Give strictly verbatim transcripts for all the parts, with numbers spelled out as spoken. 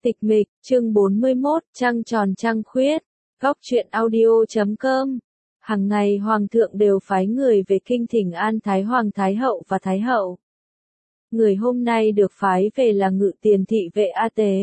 Tịch mịch, chương bốn mươi mốt, trăng tròn trăng khuyết, góc truyện audio chấm com. Hằng ngày Hoàng thượng đều phái người về kinh thỉnh an Thái Hoàng Thái Hậu và Thái Hậu. Người hôm nay được phái về là Ngự Tiền thị vệ A Tế.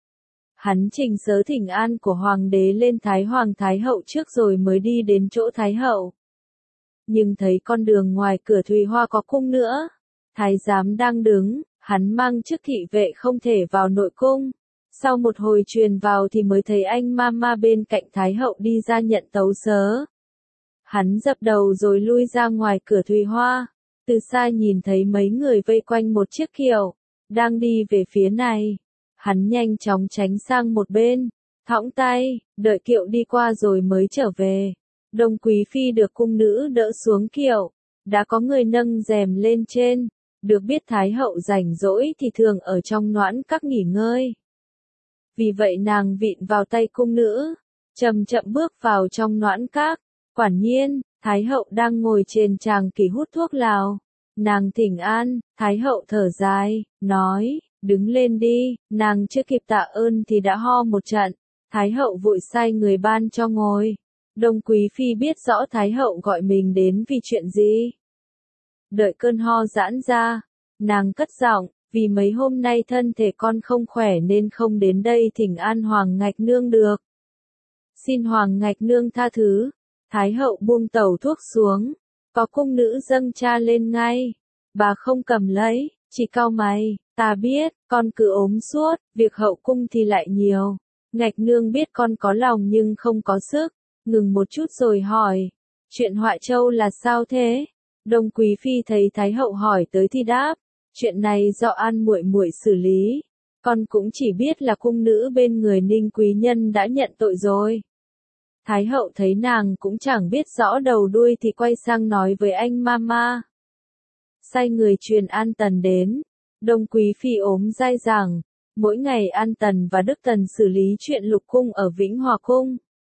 Hắn trình sớ thỉnh an của Hoàng đế lên Thái Hoàng Thái Hậu trước rồi mới đi đến chỗ Thái Hậu. Nhưng thấy con đường ngoài cửa Thùy Hoa có cung nữa. Thái giám đang đứng, hắn mang chức thị vệ không thể vào nội cung. Sau một hồi truyền vào thì mới thấy anh Mama bên cạnh Thái Hậu đi ra nhận tấu sớ. Hắn dập đầu rồi lui ra ngoài cửa Thùy Hoa. Từ xa nhìn thấy mấy người vây quanh một chiếc kiệu, đang đi về phía này. Hắn nhanh chóng tránh sang một bên, thõng tay, đợi kiệu đi qua rồi mới trở về. Đông Quý Phi được cung nữ đỡ xuống kiệu, đã có người nâng rèm lên trên. Được biết Thái Hậu rảnh rỗi thì thường ở trong noãn các nghỉ ngơi. Vì vậy nàng vịn vào tay cung nữ, chậm chậm bước vào trong noãn các. Quả nhiên, Thái Hậu đang ngồi trên tràng kỷ hút thuốc lào. Nàng thỉnh an, Thái Hậu thở dài, nói, đứng lên đi. Nàng chưa kịp tạ ơn thì đã ho một trận. Thái Hậu vội sai người ban cho ngồi. Đông Quý Phi biết rõ Thái Hậu gọi mình đến vì chuyện gì. Đợi cơn ho giãn ra, nàng cất giọng, vì mấy hôm nay thân thể con không khỏe nên không đến đây thỉnh an Hoàng Ngạch Nương được. Xin Hoàng Ngạch Nương tha thứ. Thái Hậu buông tẩu thuốc xuống, có cung nữ dâng cha lên ngay. Bà không cầm lấy, chỉ cau mày, ta biết, con cứ ốm suốt, việc hậu cung thì lại nhiều. Ngạch Nương biết con có lòng nhưng không có sức, ngừng một chút rồi hỏi, chuyện Họa Châu là sao thế? Đông Quý Phi thấy Thái Hậu hỏi tới thì đáp, chuyện này do An muội muội xử lý, con cũng chỉ biết là cung nữ bên người Ninh quý nhân đã nhận tội rồi. Thái Hậu thấy nàng cũng chẳng biết rõ đầu đuôi thì quay sang nói với anh Mama. Sai người truyền An Tần đến. Đông Quý Phi ốm dai dẳng, mỗi ngày An Tần và Đức Tần xử lý chuyện lục cung ở Vĩnh Hòa Cung.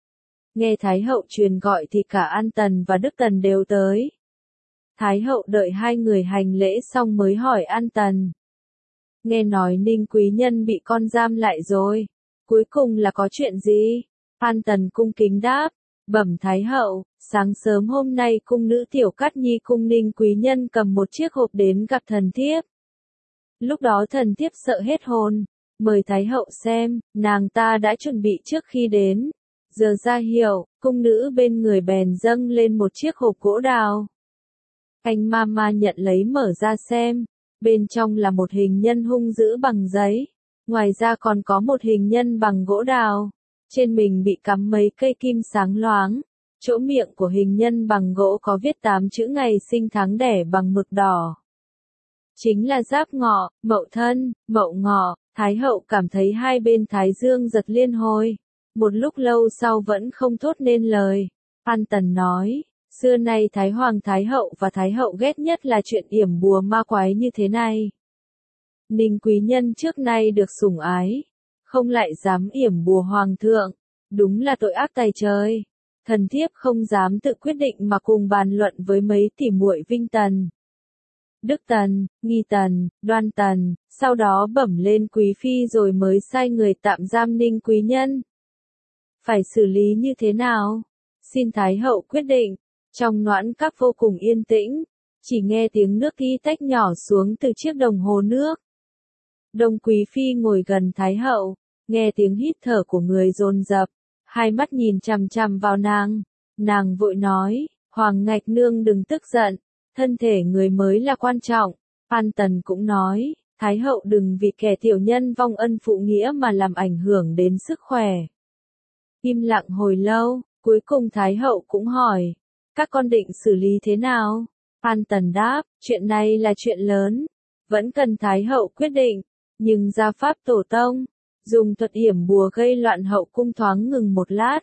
Nghe Thái Hậu truyền gọi thì cả An Tần và Đức Tần đều tới. Thái Hậu đợi hai người hành lễ xong mới hỏi An Tần. Nghe nói Ninh quý nhân bị con giam lại rồi, cuối cùng là có chuyện gì? An Tần cung kính đáp, bẩm Thái Hậu, sáng sớm hôm nay cung nữ Tiểu Cát Nhi cung Ninh quý nhân cầm một chiếc hộp đến gặp thần thiếp. Lúc đó thần thiếp sợ hết hồn, mời Thái Hậu xem, nàng ta đã chuẩn bị trước khi đến. Giờ ra hiệu, cung nữ bên người bèn dâng lên một chiếc hộp gỗ đào. Anh Mama nhận lấy mở ra xem, bên trong là một hình nhân hung dữ bằng giấy, ngoài ra còn có một hình nhân bằng gỗ đào. Trên mình bị cắm mấy cây kim sáng loáng, chỗ miệng của hình nhân bằng gỗ có viết tám chữ ngày sinh tháng đẻ bằng mực đỏ. Chính là Giáp Ngọ, Mậu Thân, Mậu Ngọ. Thái Hậu cảm thấy hai bên thái dương giật liên hồi. Một lúc lâu sau vẫn không thốt nên lời. An Tần nói, xưa nay Thái Hoàng Thái Hậu và Thái Hậu ghét nhất là chuyện yểm bùa ma quái như thế này. Ninh quý nhân trước nay được sủng ái, không lại dám yểm bùa Hoàng thượng, đúng là tội ác tày trời. Thần thiếp không dám tự quyết định mà cùng bàn luận với mấy tỉ muội Vinh Tần, Đức Tần, Nghi Tần, Đoan Tần, sau đó bẩm lên Quý Phi rồi mới sai người tạm giam Ninh quý nhân. Phải xử lý như thế nào? Xin Thái Hậu quyết định. Trong noãn các vô cùng yên tĩnh, chỉ nghe tiếng nước ghi tách nhỏ xuống từ chiếc đồng hồ nước. Đông Quý Phi ngồi gần Thái Hậu, nghe tiếng hít thở của người dồn dập, hai mắt nhìn chằm chằm vào nàng. Nàng vội nói, Hoàng Ngạch Nương đừng tức giận, thân thể người mới là quan trọng. An Tần cũng nói, Thái Hậu đừng vì kẻ tiểu nhân vong ân phụ nghĩa mà làm ảnh hưởng đến sức khỏe. Im lặng hồi lâu, cuối cùng Thái Hậu cũng hỏi, các con định xử lý thế nào? An Tần đáp, chuyện này là chuyện lớn, vẫn cần Thái Hậu quyết định, nhưng gia pháp tổ tông, dùng thuật yểm bùa gây loạn hậu cung thoáng ngừng một lát.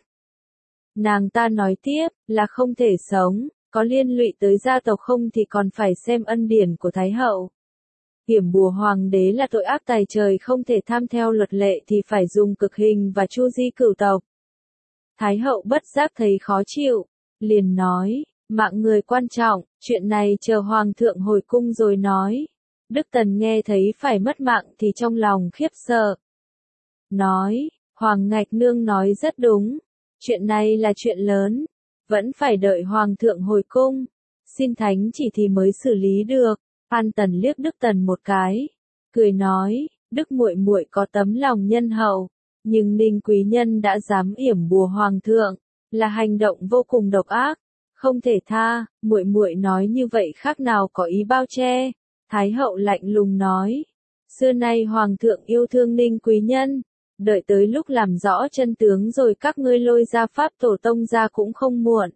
Nàng ta nói tiếp, là không thể sống, có liên lụy tới gia tộc không thì còn phải xem ân điển của Thái Hậu. Yểm bùa Hoàng đế là tội ác tày trời không thể tham theo luật lệ thì phải dùng cực hình và chu di cửu tộc. Thái Hậu bất giác thấy khó chịu, liền nói, mạng người quan trọng, chuyện này chờ Hoàng thượng hồi cung rồi nói. Đức Tần nghe thấy phải mất mạng thì trong lòng khiếp sợ. nói, Hoàng Ngạch Nương nói rất đúng, chuyện này là chuyện lớn, vẫn phải đợi Hoàng thượng hồi cung, xin thánh chỉ thì mới xử lý được. An Tần liếc Đức Tần một cái, cười nói, Đức muội muội có tấm lòng nhân hậu, nhưng Ninh quý nhân đã dám yểm bùa Hoàng thượng, là hành động vô cùng độc ác, không thể tha. Muội muội nói như vậy khác nào có ý bao che. Thái hậu lạnh lùng nói, xưa nay Hoàng thượng yêu thương Ninh quý nhân, đợi tới lúc làm rõ chân tướng rồi các ngươi lôi ra pháp tổ tông ra cũng không muộn.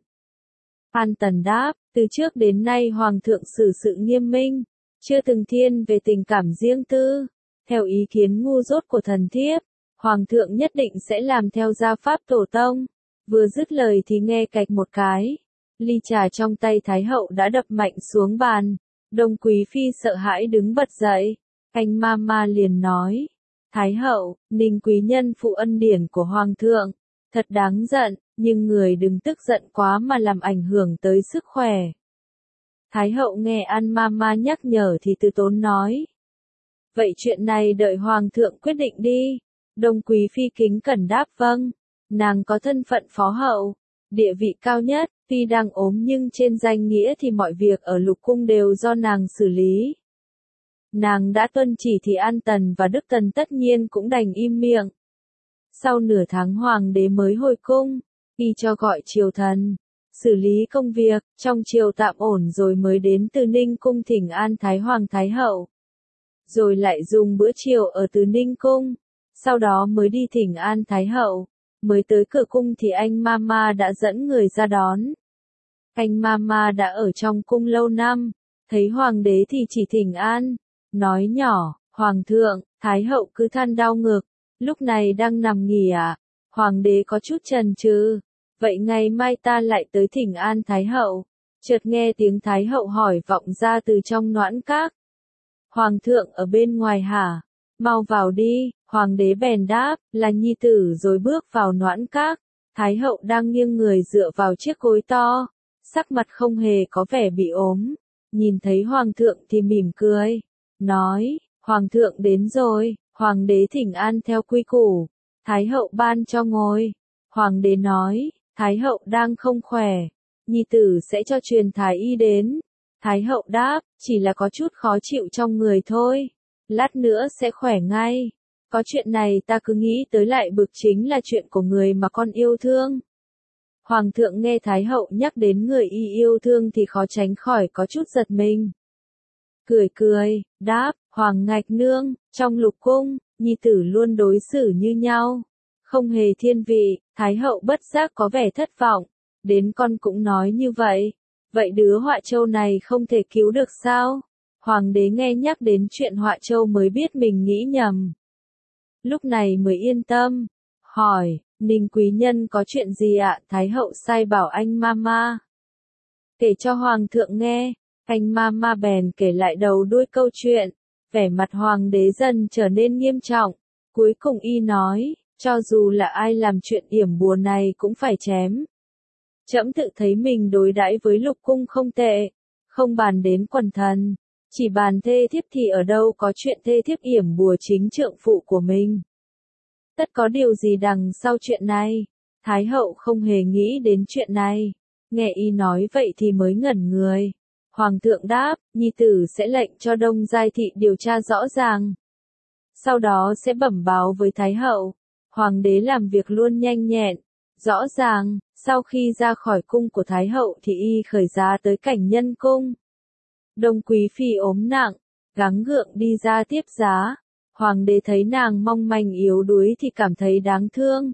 An Tần đáp, từ trước đến nay Hoàng thượng xử sự nghiêm minh, chưa từng thiên về tình cảm riêng tư. Theo ý kiến ngu dốt của thần thiếp, Hoàng thượng nhất định sẽ làm theo gia pháp tổ tông. Vừa dứt lời thì nghe cạch một cái, ly trà trong tay Thái hậu đã đập mạnh xuống bàn. Đông Quý Phi sợ hãi đứng bật dậy, anh ma ma liền nói, Thái hậu, Ninh quý nhân phụ ân điển của Hoàng thượng, thật đáng giận, nhưng người đừng tức giận quá mà làm ảnh hưởng tới sức khỏe. Thái hậu nghe An ma ma nhắc nhở thì từ tốn nói, vậy chuyện này đợi Hoàng thượng quyết định đi. Đông Quý Phi kính cẩn đáp vâng, nàng có thân phận phó hậu, địa vị cao nhất, tuy đang ốm nhưng trên danh nghĩa thì mọi việc ở lục cung đều do nàng xử lý. Nàng đã tuân chỉ thì An Tần và Đức Tần tất nhiên cũng đành im miệng. Sau nửa tháng Hoàng đế mới hồi cung, y cho gọi triều thần, xử lý công việc, trong triều tạm ổn rồi mới đến Từ Ninh cung thỉnh an Thái Hoàng Thái hậu. Rồi lại dùng bữa chiều ở Từ Ninh cung, sau đó mới đi thỉnh an Thái hậu. Mới tới cửa cung thì anh Mama đã dẫn người ra đón. Anh Mama đã ở trong cung lâu năm, thấy Hoàng đế thì chỉ thỉnh an, nói nhỏ, Hoàng thượng, Thái hậu cứ than đau ngực, lúc này đang nằm nghỉ à? Hoàng đế có chút chần chừ, vậy ngày mai ta lại tới thỉnh an Thái hậu. Chợt nghe tiếng Thái hậu hỏi vọng ra từ trong noãn các. Hoàng thượng ở bên ngoài hả? Mau vào đi. Hoàng đế bèn đáp, là nhi tử rồi bước vào noãn các. Thái hậu đang nghiêng người dựa vào chiếc gối to, sắc mặt không hề có vẻ bị ốm. Nhìn thấy Hoàng thượng thì mỉm cười, nói, Hoàng thượng đến rồi. Hoàng đế thỉnh an theo quy củ, Thái hậu ban cho ngồi. Hoàng đế nói, Thái hậu đang không khỏe, nhi tử sẽ cho truyền thái y đến. Thái hậu đáp, chỉ là có chút khó chịu trong người thôi, lát nữa sẽ khỏe ngay. Có chuyện này ta cứ nghĩ tới lại bực, chính là chuyện của người mà con yêu thương. Hoàng thượng nghe Thái hậu nhắc đến người y yêu thương thì khó tránh khỏi có chút giật mình. Cười cười, đáp, Hoàng Ngạch Nương, trong lục cung, nhi tử luôn đối xử như nhau, không hề thiên vị. Thái hậu bất giác có vẻ thất vọng, đến con cũng nói như vậy, vậy đứa họa châu này không thể cứu được sao? Hoàng đế nghe nhắc đến chuyện họa châu mới biết mình nghĩ nhầm. Lúc này mới yên tâm, hỏi, Ninh quý nhân có chuyện gì ạ? Thái hậu sai bảo anh Mama kể cho Hoàng thượng nghe. Anh Mama bèn kể lại đầu đuôi câu chuyện, vẻ mặt Hoàng đế dần trở nên nghiêm trọng. Cuối cùng y nói, cho dù là ai làm chuyện yểm bùa này cũng phải chém. Trẫm tự thấy mình đối đãi với lục cung không tệ, không bàn đến quần thần, chỉ bàn thê thiếp thì ở đâu có chuyện thê thiếp yểm bùa chính trượng phụ của mình. Tất có điều gì đằng sau chuyện này? Thái hậu không hề nghĩ đến chuyện này, nghe y nói vậy thì mới ngẩn người. Hoàng thượng đáp, nhi tử sẽ lệnh cho Đông Giai thị điều tra rõ ràng, sau đó sẽ bẩm báo với Thái hậu. Hoàng đế làm việc luôn nhanh nhẹn, rõ ràng. Sau khi ra khỏi cung của Thái hậu thì y khởi giá tới Cảnh Nhân cung. Đông Quý Phi ốm nặng, gắng gượng đi ra tiếp giá. Hoàng đế thấy nàng mong manh yếu đuối thì cảm thấy đáng thương.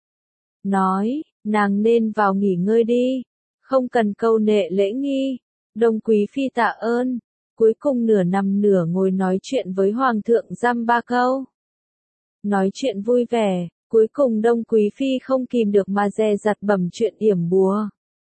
Nói, nàng nên vào nghỉ ngơi đi, không cần câu nệ lễ nghi. Đông Quý Phi tạ ơn, cuối cùng nửa nằm nửa ngồi nói chuyện với Hoàng thượng dăm ba câu. Nói chuyện vui vẻ, cuối cùng Đông Quý Phi không kìm được mà dè dặt bẩm chuyện yểm bùa.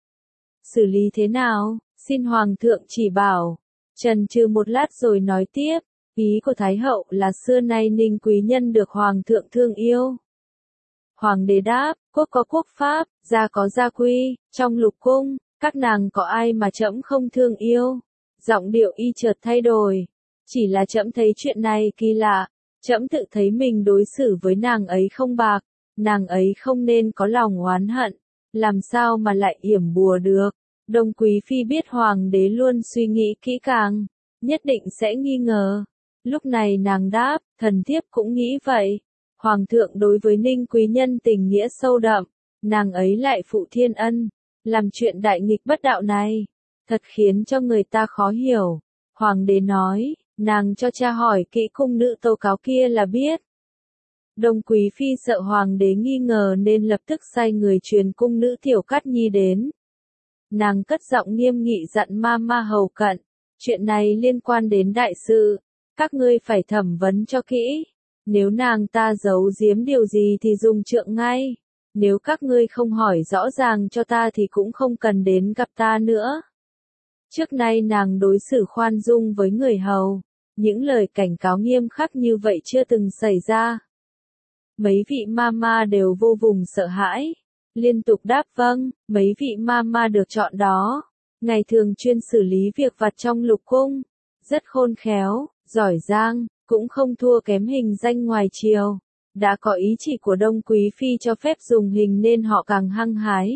Xử lý thế nào, xin Hoàng thượng chỉ bảo. Trần trừ một lát rồi nói tiếp, ý của Thái hậu là xưa nay Ninh quý nhân được Hoàng thượng thương yêu. Hoàng đế đáp, quốc có quốc pháp, gia có gia quy, trong lục cung, các nàng có ai mà trẫm không thương yêu. Giọng điệu y chợt thay đổi, chỉ là trẫm thấy chuyện này kỳ lạ, Trẫm tự thấy mình đối xử với nàng ấy không bạc, nàng ấy không nên có lòng oán hận, làm sao mà lại yểm bùa được. Đông Quý Phi biết hoàng đế luôn suy nghĩ kỹ càng, nhất định sẽ nghi ngờ. Lúc này nàng đáp, thần thiếp cũng nghĩ vậy. Hoàng thượng đối với Ninh quý nhân tình nghĩa sâu đậm, nàng ấy lại phụ thiên ân, làm chuyện đại nghịch bất đạo này, thật khiến cho người ta khó hiểu. Hoàng đế nói, nàng cho cha hỏi kỹ cung nữ tố cáo kia là biết. Đông Quý Phi sợ hoàng đế nghi ngờ nên lập tức sai người truyền cung nữ Tiểu Cát Nhi đến. Nàng cất giọng nghiêm nghị dặn ma ma hầu cận, chuyện này liên quan đến đại sự, các ngươi phải thẩm vấn cho kỹ. Nếu nàng ta giấu giếm điều gì thì dùng trượng ngay. Nếu các ngươi không hỏi rõ ràng cho ta thì cũng không cần đến gặp ta nữa. Trước nay nàng đối xử khoan dung với người hầu, những lời cảnh cáo nghiêm khắc như vậy chưa từng xảy ra. Mấy vị mama đều vô vùng sợ hãi, liên tục đáp vâng. Mấy vị mama được chọn đó, ngày thường chuyên xử lý việc vặt trong lục cung, rất khôn khéo, giỏi giang, cũng không thua kém hình danh ngoài triều. Đã có ý chỉ của Đông Quý Phi cho phép dùng hình nên họ càng hăng hái.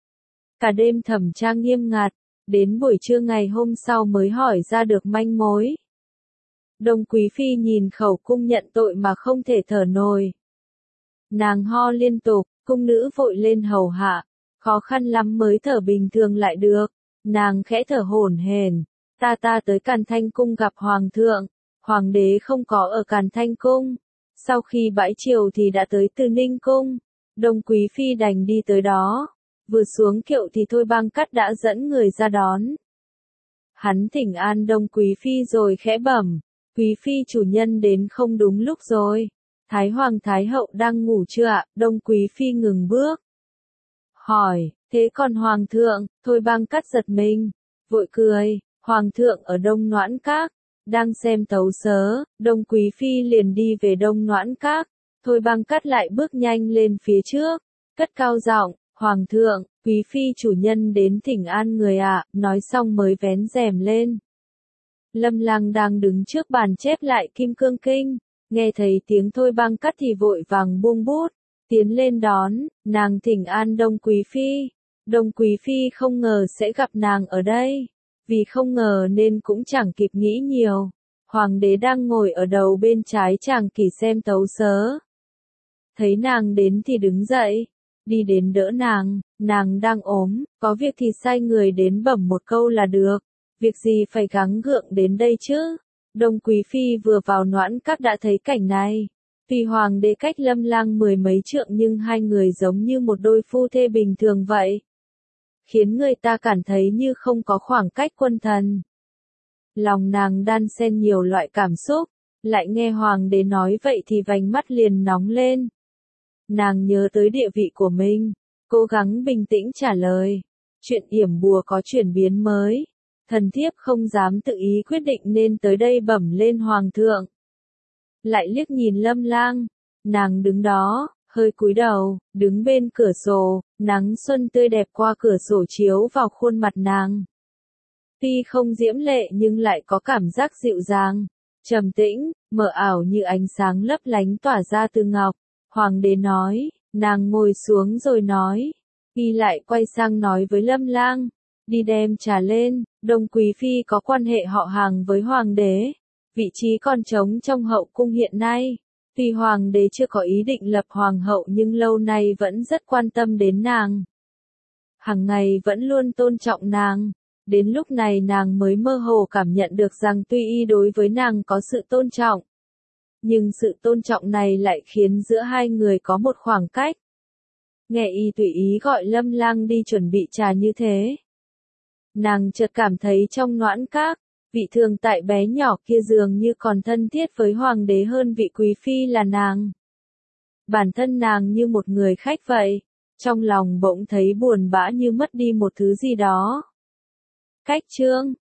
Cả đêm thẩm tra nghiêm ngặt, đến buổi trưa ngày hôm sau mới hỏi ra được manh mối. Đông Quý Phi nhìn khẩu cung nhận tội mà không thể thở nổi. Nàng ho liên tục, cung nữ vội lên hầu hạ, khó khăn lắm mới thở bình thường lại được. Nàng khẽ thở hổn hển, ta ta tới Càn Thanh Cung gặp Hoàng thượng, Hoàng đế không có ở Càn Thanh Cung. Sau khi bãi triều thì đã tới Từ Ninh Cung, Đông Quý Phi đành đi tới đó. Vừa xuống kiệu thì Thôi Bang Cát đã dẫn người ra đón. Hắn thỉnh an Đông Quý Phi rồi khẽ bẩm, Quý Phi chủ nhân đến không đúng lúc rồi. Thái Hoàng Thái Hậu đang ngủ chưa ạ? Đông Quý Phi ngừng bước. Hỏi, thế còn Hoàng thượng? Thôi Bang Cát giật mình, vội cười, Hoàng thượng ở Đông Noãn Các, đang xem tấu sớ. Đông Quý Phi liền đi về Đông Noãn Các. Thôi Bang Cát lại bước nhanh lên phía trước, cất cao giọng, Hoàng thượng, Quý Phi chủ nhân đến thỉnh an người ạ, nói xong mới vén rèm lên. Lâm Lang đang đứng trước bàn chép lại Kim Cương Kinh, nghe thấy tiếng Thôi Bang Cát thì vội vàng buông bút, tiến lên đón, nàng thỉnh an Đông Quý Phi. Đông Quý Phi không ngờ sẽ gặp nàng ở đây, vì không ngờ nên cũng chẳng kịp nghĩ nhiều. Hoàng đế đang ngồi ở đầu bên trái tràng kỷ xem tấu sớ. Thấy nàng đến thì đứng dậy, đi đến đỡ nàng, nàng đang ốm, có việc thì sai người đến bẩm một câu là được, việc gì phải gắng gượng đến đây chứ. Đông Quý Phi vừa vào Noãn Các đã thấy cảnh này. Vì hoàng đế cách Lâm Lang mười mấy trượng nhưng hai người giống như một đôi phu thê bình thường vậy, khiến người ta cảm thấy như không có khoảng cách quân thần. Lòng nàng đan xen nhiều loại cảm xúc, lại nghe hoàng đế nói vậy thì vành mắt liền nóng lên. Nàng nhớ tới địa vị của mình, cố gắng bình tĩnh trả lời. Chuyện yểm bùa có chuyển biến mới, thần thiếp không dám tự ý quyết định nên tới đây bẩm lên Hoàng thượng. Lại liếc nhìn Lâm Lang, nàng đứng đó, hơi cúi đầu, đứng bên cửa sổ, nắng xuân tươi đẹp qua cửa sổ chiếu vào khuôn mặt nàng. Tuy không diễm lệ nhưng lại có cảm giác dịu dàng, trầm tĩnh, mờ ảo như ánh sáng lấp lánh tỏa ra từ ngọc. Hoàng đế nói, nàng ngồi xuống rồi nói, y lại quay sang nói với Lâm Lang, đi đem trà lên. Đông Quý Phi có quan hệ họ hàng với hoàng đế, vị trí còn trống trong hậu cung hiện nay. Tuy hoàng đế chưa có ý định lập hoàng hậu nhưng lâu nay vẫn rất quan tâm đến nàng, hàng ngày vẫn luôn tôn trọng nàng. Đến lúc này nàng mới mơ hồ cảm nhận được rằng tuy y đối với nàng có sự tôn trọng, nhưng sự tôn trọng này lại khiến giữa hai người có một khoảng cách. Nghe y tùy ý gọi Lâm Lang đi chuẩn bị trà như thế, nàng chợt cảm thấy trong Noãn Các, vị thường tại bé nhỏ kia dường như còn thân thiết với hoàng đế hơn vị quý phi là nàng. Bản thân nàng như một người khách vậy, trong lòng bỗng thấy buồn bã như mất đi một thứ gì đó. Cách chương